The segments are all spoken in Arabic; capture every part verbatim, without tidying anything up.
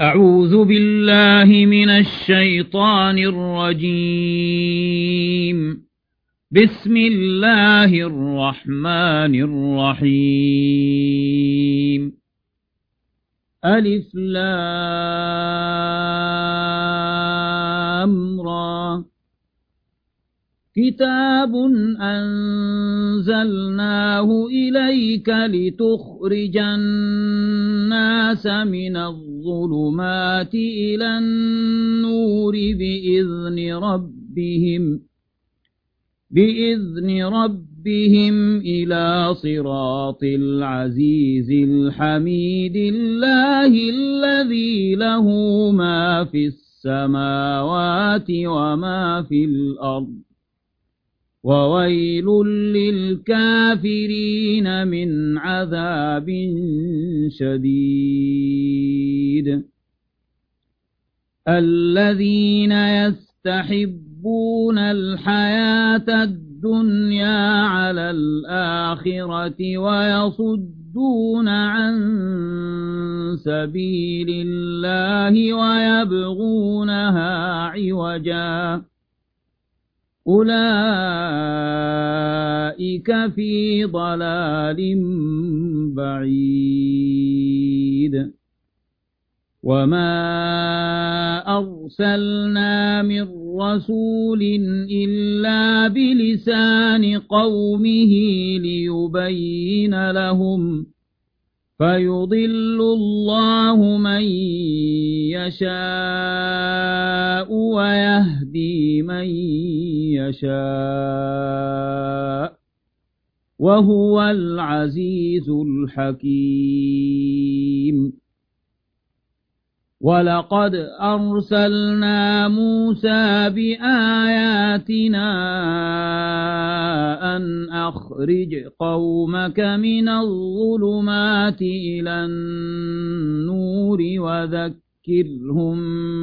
أعوذ بالله من الشيطان الرجيم. بسم الله الرحمن الرحيم. ألف لام را. كتاب أنزلناه إليك لتخرج الناس من الظلمات إلى النور بإذن ربهم بإذن ربهم إلى صراط العزيز الحميد الله الذي له ما في السماوات وما في الأرض وويل للكافرين من عذاب شديد. الذين يستحبون الحياة الدنيا على الآخرة ويصدون عن سبيل الله ويبغونها عوجا أولئك في ضلال بعيد. وما أرسلنا من رسول إلا بلسان قومه ليبين لهم فيضل الله من يشاء ويهدي من يشاء وهو العزيز الحكيم. ولقد أرسلنا موسى بآياتنا أن أخرج قومك من الظلمات إلى النور وذكرهم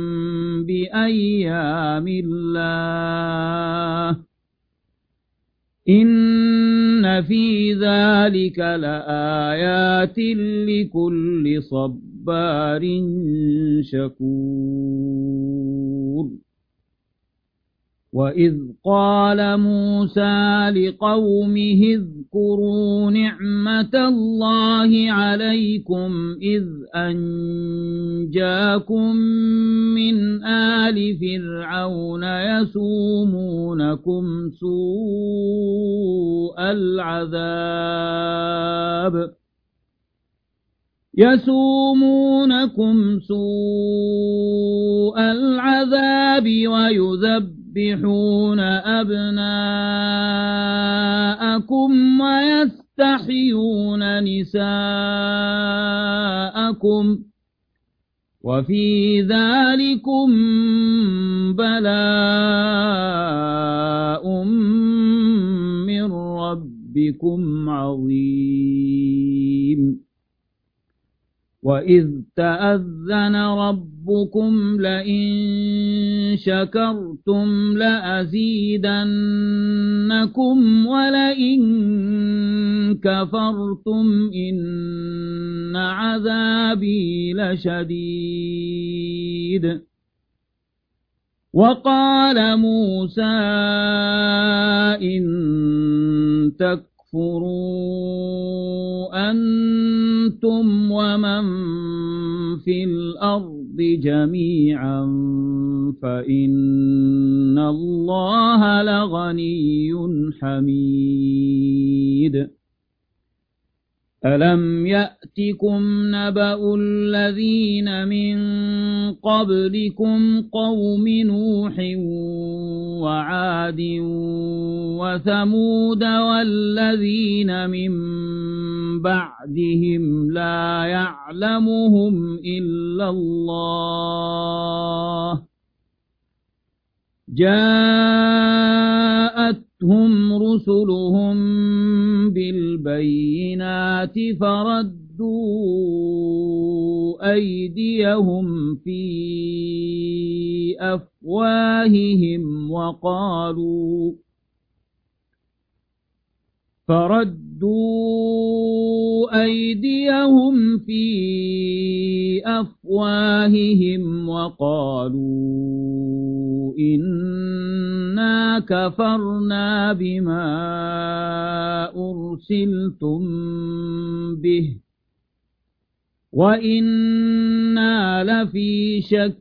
بأيام الله إن في ذلك لآيات لكل صبار شكور. وإذ قال موسى لقومه اذكروا نعمة الله عليكم إذ أنجاكم من آل فرعون يسومونكم سوء العذاب يسومونكم سوء العذاب ويذبحون أبناءكم ويستحيون نساءكم وفي ذلكم بلاء من ربكم عظيم. وإذ تأذن ربكم لئن شكرتم لأزيدنكم ولئن كفرتم إن عذابي لشديد. وقال موسى إن تكفروا أنتم ومن في الأرض جميعا فإن الله لغني حميد. ألم يأتكم نبأ الذين من قبلكم قوم نوح وعاد وثمود والذين من بعدهم لا يعلمهم إلا الله جاءتهم رسلهم بالبينات فردوا أيديهم في أفواههم وقالوا فردوا أيديهم في بأفواههم وقالوا إنا كفرنا بما أرسلتم به وإنا لفي شك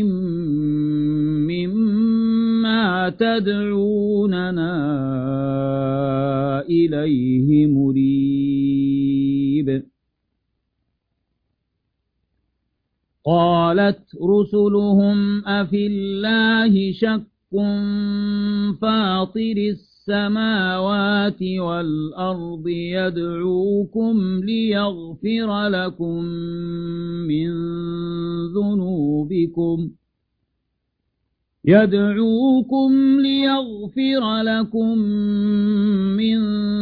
مما تدعوننا إليه مريب. قالت رسلهم أفي الله شك فاطر السماوات والأرض يدعوكم ليغفر لكم من ذنوبكم يدعوكم ليغفر لكم من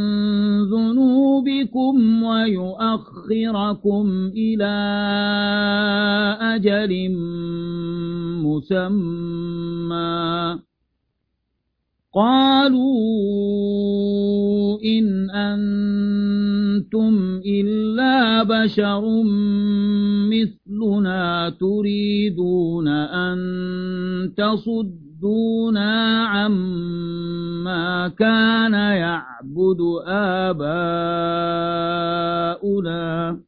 ذنوبكم ويؤخركم إلى أجل مسمى قالوا إن أنتم إلا بشر مثلنا تريدون أن تصدونا عما كان يعبد آباؤنا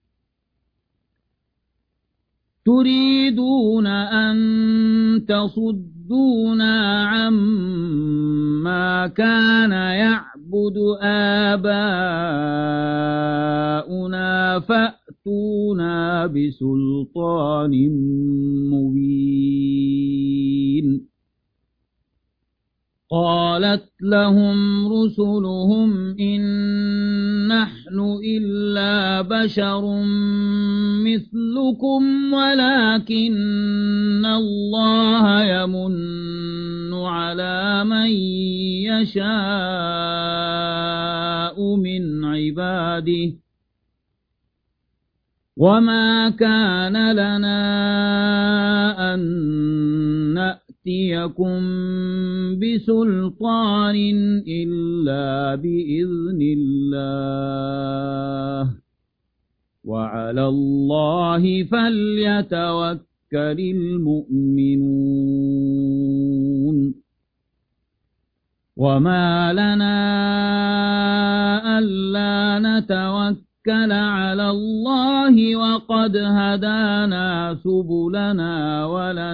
تريدون أن تصدونا عما كان يعبد آباؤنا فأتونا بسلطان مبين. قالت لهم رسلهم إن نحن إلا بشر مثلكم ولكن الله يمن على من يشاء من عباده وما كان لنا أن نأتيكم بسلطان إلا بإذن الله وعلى الله فليتوكل المؤمنون. وما لنا ألا نتوكل على الله وقد هدانا سبلنا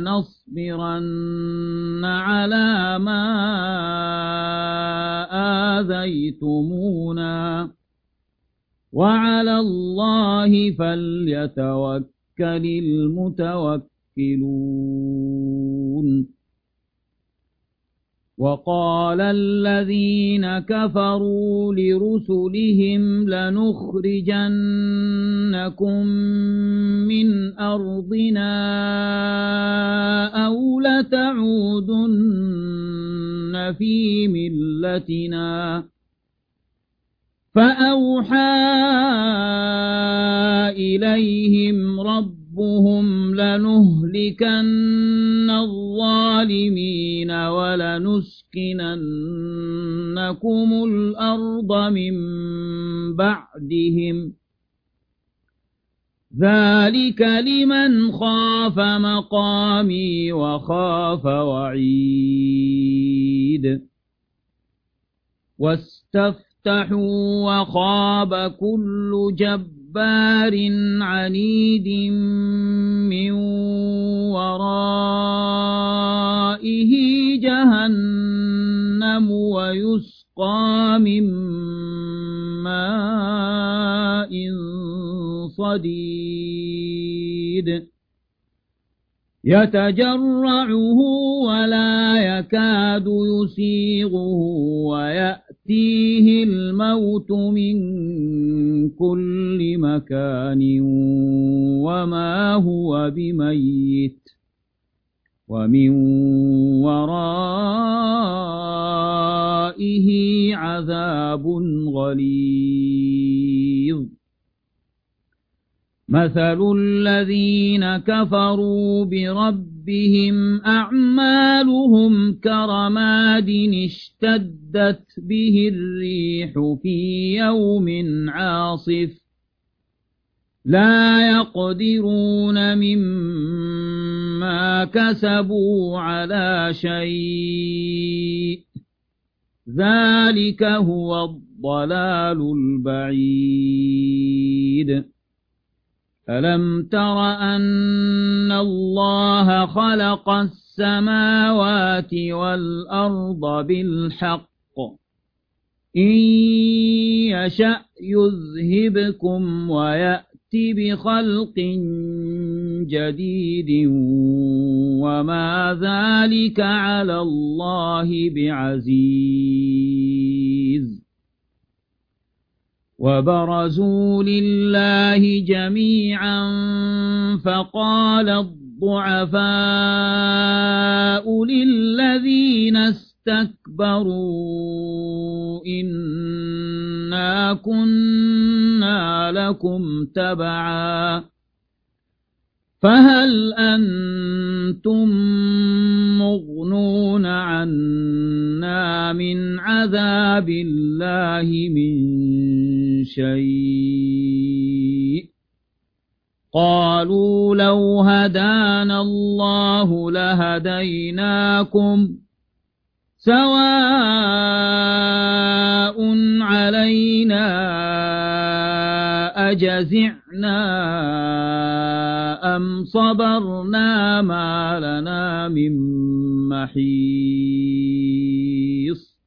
ولنصبرن على ما آذيتمونا وعلى الله فليتوكل المتوكلون. وقال الذين كفروا لرسلهم لنخرجنكم من أرضنا أو لتعودن في ملتنا فأوحى إليهم ربهم لنهلكن الظالمين ولنسكننكم الأرض من بعدهم ذلك لمن خاف مقامي وخاف وعيد. واستفتحوا وخاب كل جبار عنيد من ورائه جهنم ويسقى من ماء صديد يتجرعه ولا يكاد يسيغه ويأتيه الموت من كل مكان وما هو بميت ومن ورائه عذاب غليظ. مثل الذين كفروا بربهم أعمالهم كرماد اشتدت به الريح في يوم عاصف لا يقدرون مما كسبوا على شيء ذلك هو الضلال البعيد ألم تر أن الله خلق السماوات والأرض بالحق إن يشأ يذهبكم ويأتي بخلق جديد وما ذلك على الله بعزيز وبرزوا لله جميعا فقال الضعفاء للذين استكبروا إنا كنا لكم تبعا فهل أنتم مغنون عنا من عذاب الله من شيء قالوا لو هدانا الله لهديناكم سواء علينا أجزعنا أم صبرنا ما لنا من محيص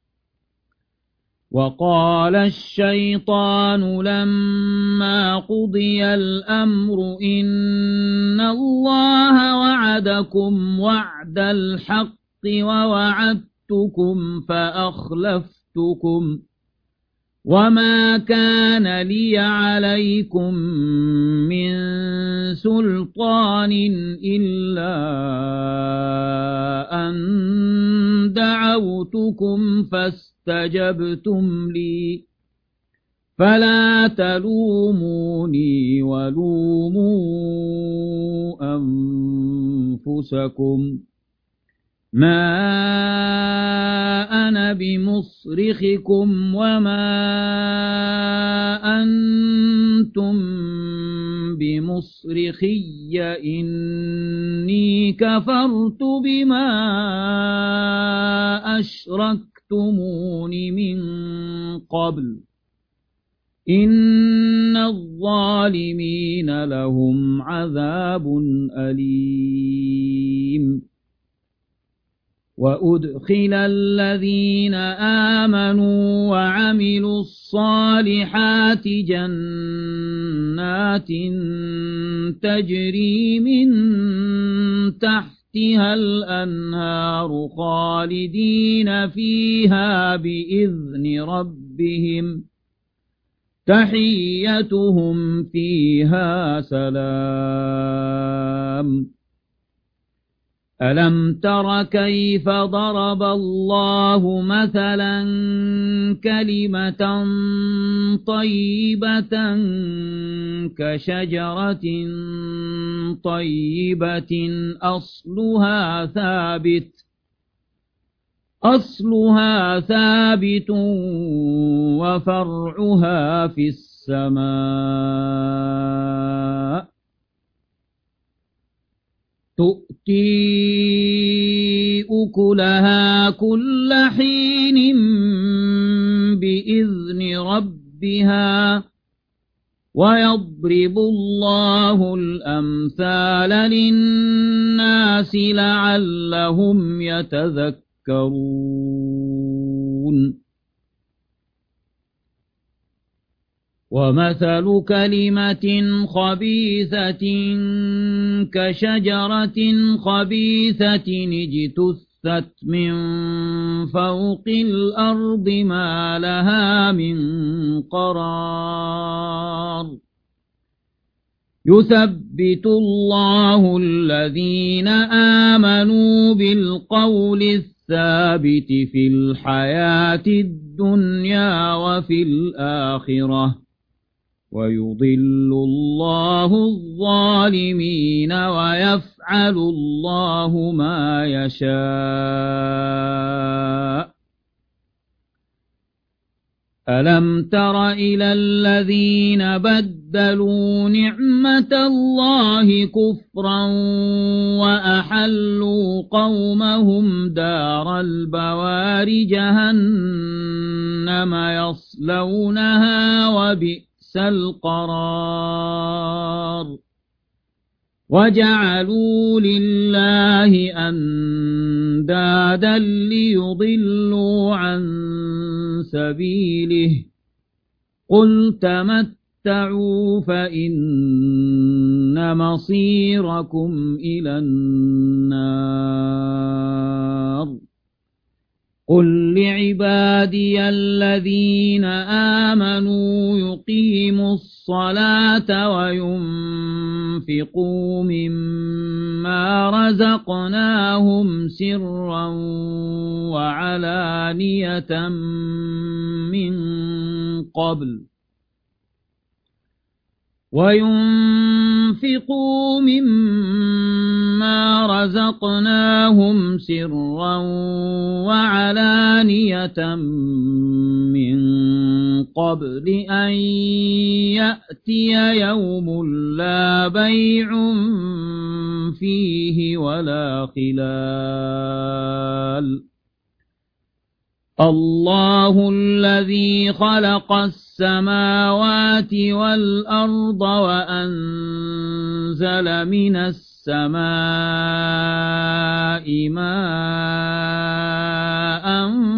وقال الشيطان لما قضي الأمر إن الله وعدكم وعد الحق ووعدتكم فأخلفتكم وما كان لي عليكم من سلطان إلا أن دعوتكم فاستجبتم لي فلا تلوموني ولوموا أنفسكم ما أنا بمصرخكم وما أنتم بمصرخي إني كفرت بما أشركتمون من قبل إن الظالمين لهم عذاب أليم وأدخل الذين آمنوا وعملوا الصالحات جنات تجري من تحتها الأنهار خالدين فيها بإذن ربهم تحيتهم فيها سلام ألم تر كيف ضرب الله مثلا كلمة طيبة كشجرة طيبة أصلها ثابت أصلها ثابت وفرعها في السماء تؤتي أكلها كل حين بإذن ربها ويضرب الله الأمثال للناس لعلهم يتذكرون ومثل كلمة خبيثة كشجرة خبيثة اجتثت من فوق الأرض ما لها من قرار يثبت الله الذين آمنوا بالقول الثابت في الحياة الدنيا وفي الآخرة ويضل الله الظالمين ويفعل الله ما يشاء ألم تر إلى الذين بدلوا بدلوا نعمة الله كفرا وأحلوا قومهم دار البوار جهنم يصلونها وبئس القرار وجعلوا لله أندادا ليضلوا عن سبيله قل تمتعوا فإن مصيركم إلى النار قل لعبادي الذين آمنوا يقيموا الصلاة وينفقوا مما رزقناهم سرا وعلانية من قبل وينفقوا مما رزقناهم سرا وعلانية من قبل أن يأتي يوم لا بيع فيه ولا خلال الله الذي خلق السماوات والأرض وأنزل من السماء ماء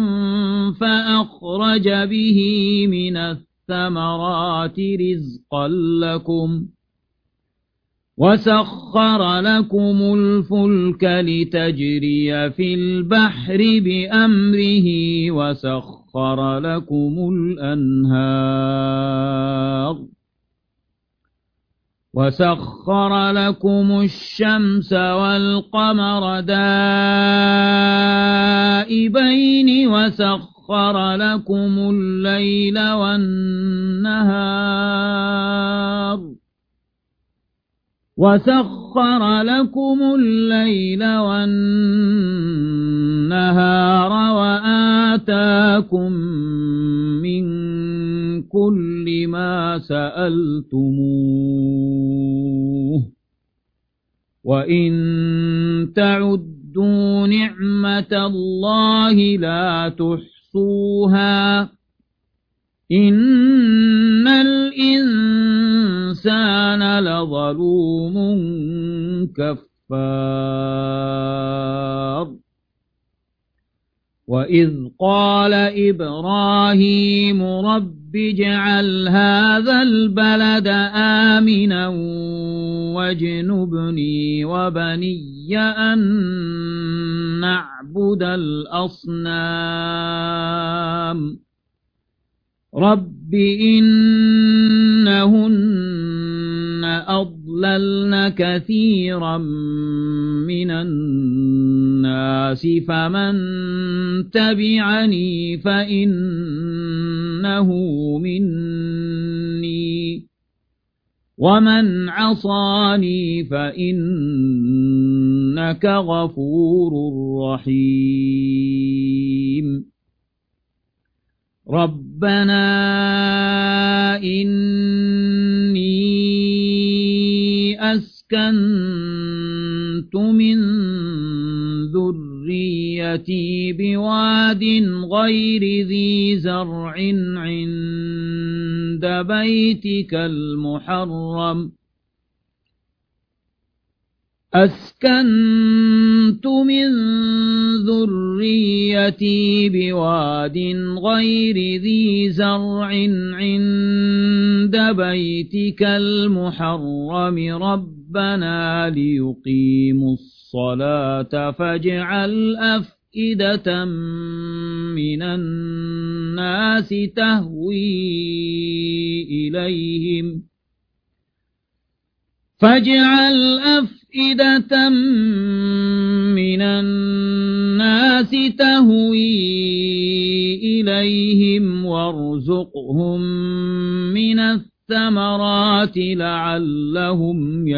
فأخرج به من الثمرات رزقا لكم وسخر لكم الفلك لتجري في البحر بأمره وسخر لكم الأنهار وسخر لكم الشمس والقمر دائبين وسخر لكم الليل والنهار وسخر لكم الليل والنهار وآتاكم من كل ما سألتموه وإن تعدوا نعمة الله لا تحصوها إن الإنسان لظلوم كفار وإذ قال إبراهيم رب اجعل هذا البلد آمنا واجنبني وبني أن نعبد الأصنام رب إنهن أضللن كثيرا من الناس فمن تبعني فإنه مني ومن عصاني فإنك غفور رحيم ربنا إني أسكنت من ذريتي بواد غير ذي زرع عند بيتك المحرم أسكنت من ذريتي بواد غير ذي زرع عند بيتك المحرم ربنا ليقيموا الصلاة فاجعل أفئدة من الناس تهوي إليهم فاجعل أفئدة من الناس تهوي إليهم وارزقهم من الثمرات لعلهم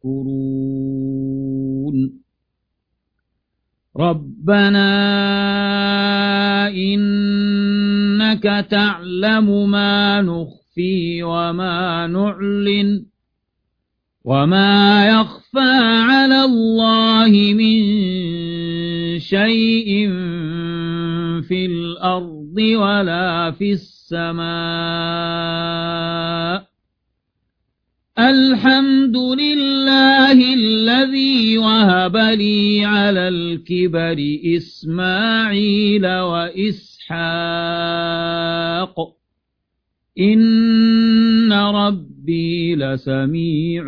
يشكرون ربنا إنك تعلم ما نخفي نخفي وما نعلن وما يخفى على الله من شيء في الأرض ولا في السماء الحمد لله الذي وهب لي على الكبر إسماعيل وإسحاق إن ربي لسميع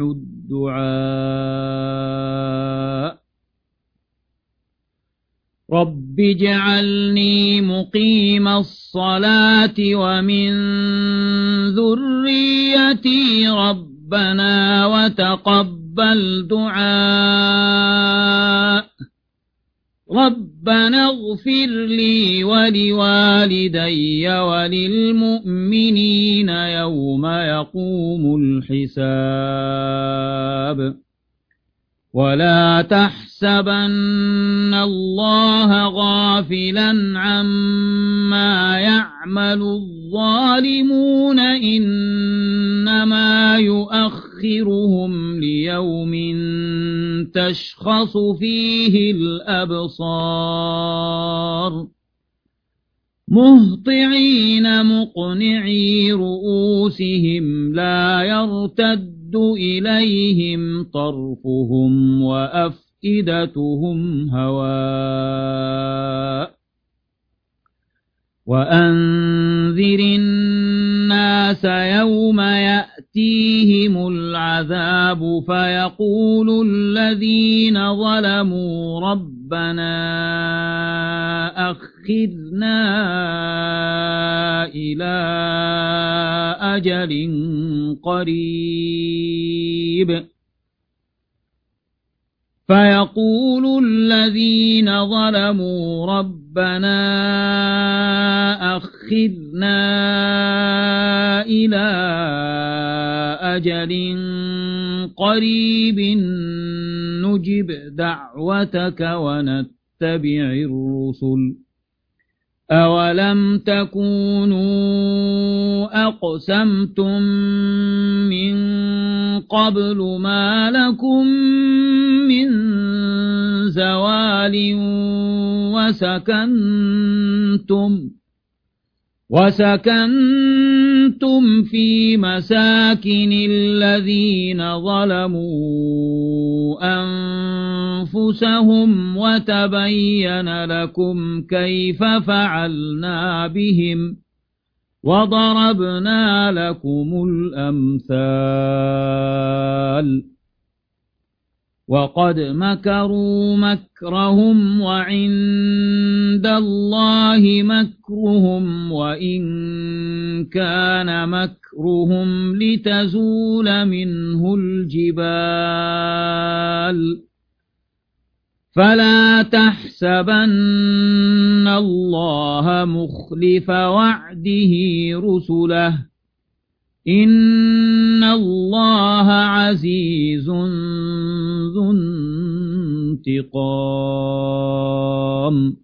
الدعاء رب اجعلني مقيم الصلاة ومن ذريتي ربنا وتقبل دعاء ربنا اغفر لي ولوالدي وللمؤمنين يوم يقوم الحساب ولا تحسبن الله غافلا عما يعمل الظالمون إنما يؤخرهم ليوم تشخص فيه الأبصار مهطعين مقنعي رؤوسهم لا يرتد إليهم طرفهم وأفئدتهم هواء وأنذر الناس يوم يأتيهم العذاب فيقول الذين ظلموا ربنا أخذنا إلى أجل قريب فيقول الذين ظلموا ربنا أخذنا إلى أجل قريب نجب دعوتك ونتبع الرسل أولم تكونوا أقسمتم من قبل ما لكم من زوال وسكنتم وسكنتم في مساكن الذين ظلموا أنفسهم وتبين لكم كيف فعلنا بهم وضربنا لكم الأمثال وقد مكروا مكرهم وعند الله مكرهم وإن كان مكرهم لتزول منه الجبال فلا تحسبن الله مخلف وعده رسله إن الله عزيز ذو انتقام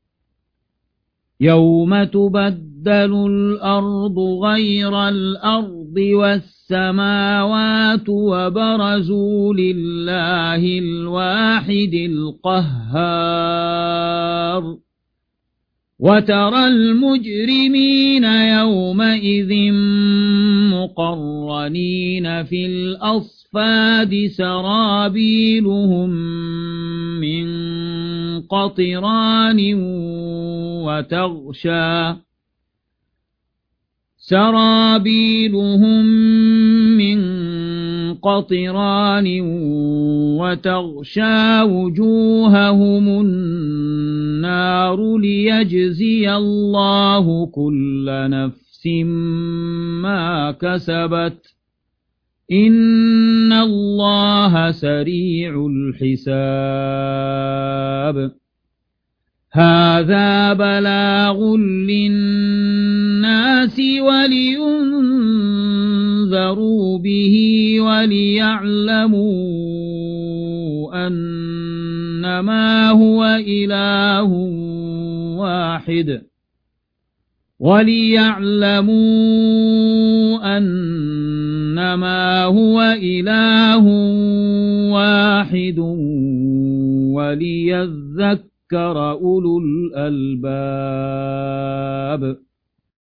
يوم تبدل الأرض غير الأرض والسماوات وبرزوا لله الواحد القهار وترى المجرمين يومئذ مقرنين في الأصفاد سرابيلهم من قطران وتغشى سرابيلهم من قطران وتغشى وجوههم النار ليجزي الله كل نفس ما كسبت إن الله سريع الحساب هذا بلاغ للناس ولينذروا به وليعلموا أنما هو إله واحد وليعلموا أنما هو إله واحد وليذكر أولو الألباب.